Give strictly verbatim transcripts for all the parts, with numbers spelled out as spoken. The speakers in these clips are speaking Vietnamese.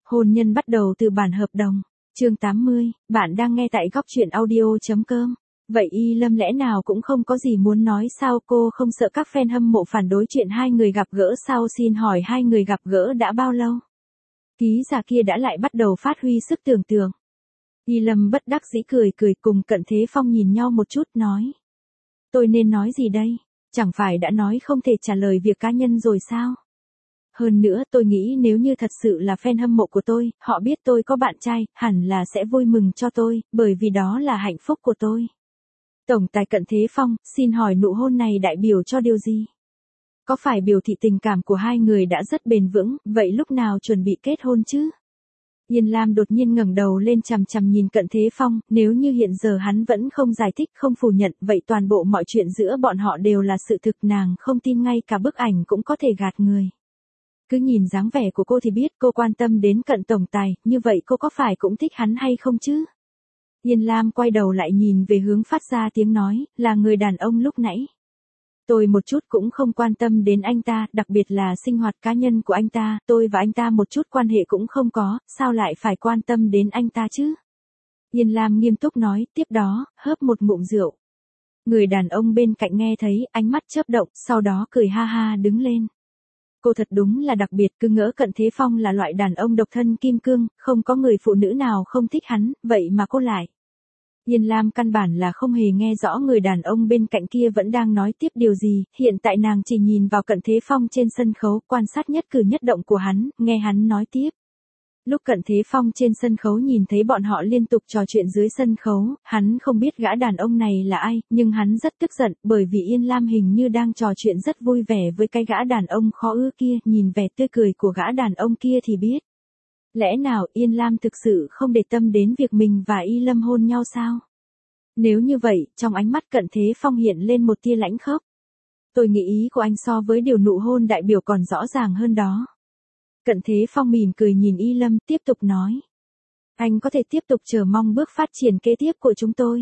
Hôn nhân bắt đầu từ bản hợp đồng. Chương tám mươi, bạn đang nghe tại góc truyện audio chấm com. Vậy Y Lâm lẽ nào cũng không có gì muốn nói sao, cô không sợ các fan hâm mộ phản đối chuyện hai người gặp gỡ sao? Xin hỏi hai người gặp gỡ đã bao lâu? Ký giả kia đã lại bắt đầu phát huy sức tưởng tượng. Y Lâm bất đắc dĩ cười cười cùng Cận Thế Phong nhìn nhau một chút nói. Tôi nên nói gì đây? Chẳng phải đã nói không thể trả lời việc cá nhân rồi sao? Hơn nữa tôi nghĩ nếu như thật sự là fan hâm mộ của tôi, họ biết tôi có bạn trai, hẳn là sẽ vui mừng cho tôi, bởi vì đó là hạnh phúc của tôi. Tổng tài Cận Thế Phong, xin hỏi nụ hôn này đại biểu cho điều gì? Có phải biểu thị tình cảm của hai người đã rất bền vững, vậy lúc nào chuẩn bị kết hôn chứ? Yên Lam đột nhiên ngẩng đầu lên chằm chằm nhìn Cận Thế Phong, nếu như hiện giờ hắn vẫn không giải thích không phủ nhận, vậy toàn bộ mọi chuyện giữa bọn họ đều là sự thực, nàng không tin ngay cả bức ảnh cũng có thể gạt người. Cứ nhìn dáng vẻ của cô thì biết cô quan tâm đến Cận tổng tài, như vậy cô có phải cũng thích hắn hay không chứ? Yên Lam quay đầu lại nhìn về hướng phát ra tiếng nói, là người đàn ông lúc nãy. Tôi một chút cũng không quan tâm đến anh ta, đặc biệt là sinh hoạt cá nhân của anh ta, tôi và anh ta một chút quan hệ cũng không có, sao lại phải quan tâm đến anh ta chứ? Yên Lam nghiêm túc nói, tiếp đó, hớp một ngụm rượu. Người đàn ông bên cạnh nghe thấy, ánh mắt chớp động, sau đó cười ha ha đứng lên. Cô thật đúng là đặc biệt, cứ ngỡ Cận Thế Phong là loại đàn ông độc thân kim cương, không có người phụ nữ nào không thích hắn, vậy mà cô lại. Yên Lam căn bản là không hề nghe rõ người đàn ông bên cạnh kia vẫn đang nói tiếp điều gì, hiện tại nàng chỉ nhìn vào Cận Thế Phong trên sân khấu, quan sát nhất cử nhất động của hắn, nghe hắn nói tiếp. Lúc Cận Thế Phong trên sân khấu nhìn thấy bọn họ liên tục trò chuyện dưới sân khấu, hắn không biết gã đàn ông này là ai, nhưng hắn rất tức giận, bởi vì Yên Lam hình như đang trò chuyện rất vui vẻ với cái gã đàn ông khó ưa kia, nhìn vẻ tươi cười của gã đàn ông kia thì biết. Lẽ nào Yên Lam thực sự không để tâm đến việc mình và Y Lâm hôn nhau sao? Nếu như vậy, trong ánh mắt Cận Thế Phong hiện lên một tia lãnh khốc. Tôi nghĩ ý của anh so với điều nụ hôn đại biểu còn rõ ràng hơn đó. Cận Thế Phong mỉm cười nhìn Y Lâm, tiếp tục nói. Anh có thể tiếp tục chờ mong bước phát triển kế tiếp của chúng tôi.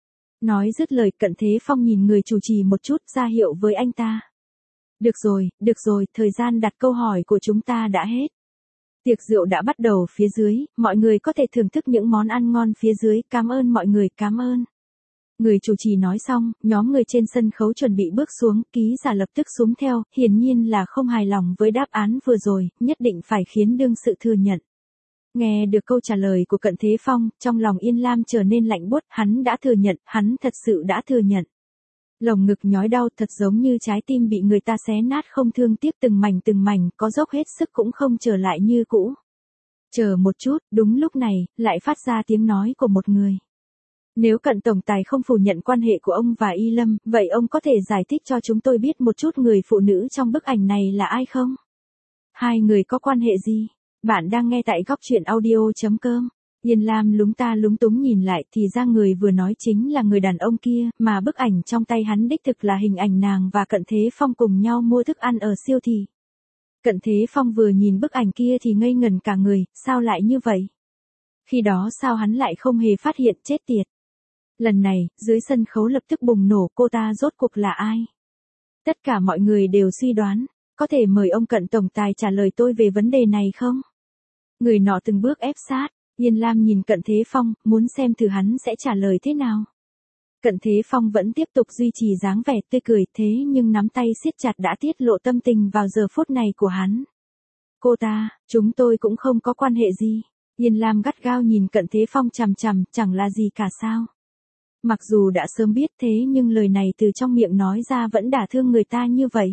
Nói dứt lời, Cận Thế Phong nhìn người chủ trì một chút, ra hiệu với anh ta. Được rồi, được rồi, thời gian đặt câu hỏi của chúng ta đã hết. Tiệc rượu đã bắt đầu phía dưới, mọi người có thể thưởng thức những món ăn ngon phía dưới, cảm ơn mọi người, cảm ơn. Người chủ trì nói xong, nhóm người trên sân khấu chuẩn bị bước xuống, ký giả lập tức xuống theo, hiển nhiên là không hài lòng với đáp án vừa rồi, nhất định phải khiến đương sự thừa nhận. Nghe được câu trả lời của Cận Thế Phong, trong lòng Yên Lam trở nên lạnh buốt, hắn đã thừa nhận, hắn thật sự đã thừa nhận. Lồng ngực nhói đau thật giống như trái tim bị người ta xé nát không thương tiếc từng mảnh từng mảnh, có dốc hết sức cũng không trở lại như cũ. Chờ một chút, đúng lúc này, lại phát ra tiếng nói của một người. Nếu Cận tổng tài không phủ nhận quan hệ của ông và Y Lâm, vậy ông có thể giải thích cho chúng tôi biết một chút người phụ nữ trong bức ảnh này là ai không? Hai người có quan hệ gì? Bạn đang nghe tại góc truyện audio chấm com. Yên Lam lúng ta lúng túng nhìn lại thì ra người vừa nói chính là người đàn ông kia, mà bức ảnh trong tay hắn đích thực là hình ảnh nàng và Cận Thế Phong cùng nhau mua thức ăn ở siêu thị. Cận Thế Phong vừa nhìn bức ảnh kia thì ngây ngần cả người, sao lại như vậy? Khi đó sao hắn lại không hề phát hiện, chết tiệt. Lần này, dưới sân khấu lập tức bùng nổ, cô ta rốt cuộc là ai? Tất cả mọi người đều suy đoán, có thể mời ông Cận tổng tài trả lời tôi về vấn đề này không? Người nọ từng bước ép sát, Yên Lam nhìn Cận Thế Phong, muốn xem thử hắn sẽ trả lời thế nào. Cận Thế Phong vẫn tiếp tục duy trì dáng vẻ tươi cười, thế nhưng nắm tay siết chặt đã tiết lộ tâm tình vào giờ phút này của hắn. Cô ta, chúng tôi cũng không có quan hệ gì. Yên Lam gắt gao nhìn Cận Thế Phong chằm chằm, chẳng là gì cả sao? Mặc dù đã sớm biết thế nhưng lời này từ trong miệng nói ra vẫn đả thương người ta như vậy.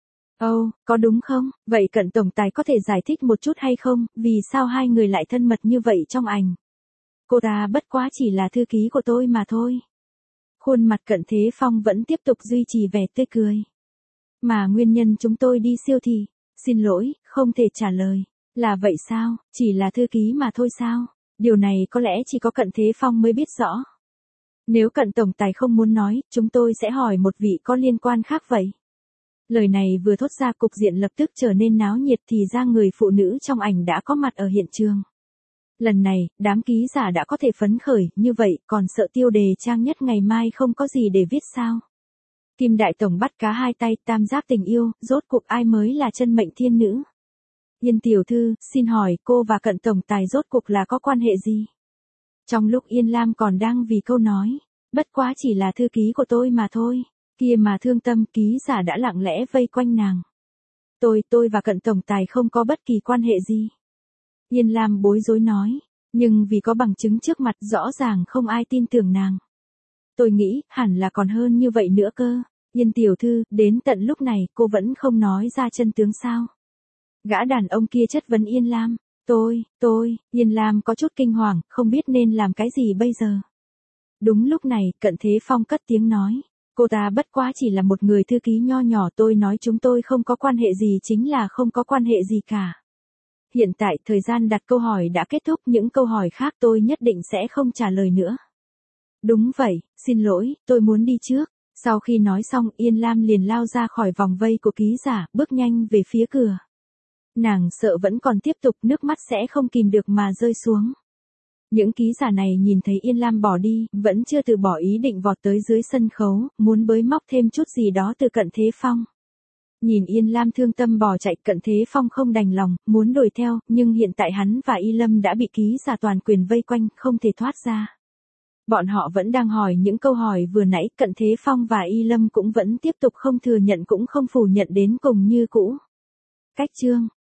Ồ, oh, có đúng không? Vậy Cận tổng tài có thể giải thích một chút hay không, vì sao hai người lại thân mật như vậy trong ảnh? Cô ta bất quá chỉ là thư ký của tôi mà thôi. Khuôn mặt Cận Thế Phong vẫn tiếp tục duy trì vẻ tươi cười. Mà nguyên nhân chúng tôi đi siêu thị, xin lỗi, không thể trả lời. Là vậy sao, chỉ là thư ký mà thôi sao? Điều này có lẽ chỉ có Cận Thế Phong mới biết rõ. Nếu Cận tổng tài không muốn nói, chúng tôi sẽ hỏi một vị có liên quan khác vậy. Lời này vừa thốt ra cục diện lập tức trở nên náo nhiệt thì ra người phụ nữ trong ảnh đã có mặt ở hiện trường. Lần này, đám ký giả đã có thể phấn khởi, như vậy còn sợ tiêu đề trang nhất ngày mai không có gì để viết sao? Kim Đại Tổng bắt cá hai tay, tam giác tình yêu, rốt cuộc ai mới là chân mệnh thiên nữ? Yên tiểu thư, xin hỏi cô và Cận tổng tài rốt cuộc là có quan hệ gì? Trong lúc Yên Lam còn đang vì câu nói, bất quá chỉ là thư ký của tôi mà thôi, kia mà thương tâm ký giả đã lặng lẽ vây quanh nàng. Tôi, tôi và Cận tổng tài không có bất kỳ quan hệ gì. Yên Lam bối rối nói, nhưng vì có bằng chứng trước mặt rõ ràng không ai tin tưởng nàng. Tôi nghĩ, hẳn là còn hơn như vậy nữa cơ. Yên tiểu thư, đến tận lúc này cô vẫn không nói ra chân tướng sao? Gã đàn ông kia chất vấn Yên Lam. Tôi, tôi, Yên Lam có chút kinh hoàng, không biết nên làm cái gì bây giờ. Đúng lúc này, Cận Thế Phong cất tiếng nói. Cô ta bất quá chỉ là một người thư ký nho nhỏ, tôi nói chúng tôi không có quan hệ gì chính là không có quan hệ gì cả. Hiện tại thời gian đặt câu hỏi đã kết thúc, những câu hỏi khác tôi nhất định sẽ không trả lời nữa. Đúng vậy, xin lỗi, tôi muốn đi trước. Sau khi nói xong Yên Lam liền lao ra khỏi vòng vây của ký giả, bước nhanh về phía cửa. Nàng sợ vẫn còn tiếp tục, nước mắt sẽ không kìm được mà rơi xuống. Những ký giả này nhìn thấy Yên Lam bỏ đi, vẫn chưa từ bỏ ý định vọt tới dưới sân khấu, muốn bới móc thêm chút gì đó từ Cận Thế Phong. Nhìn Yên Lam thương tâm bỏ chạy, Cận Thế Phong không đành lòng, muốn đuổi theo, nhưng hiện tại hắn và Y Lâm đã bị ký giả toàn quyền vây quanh, không thể thoát ra. Bọn họ vẫn đang hỏi những câu hỏi vừa nãy, Cận Thế Phong và Y Lâm cũng vẫn tiếp tục không thừa nhận cũng không phủ nhận đến cùng như cũ. Cách chương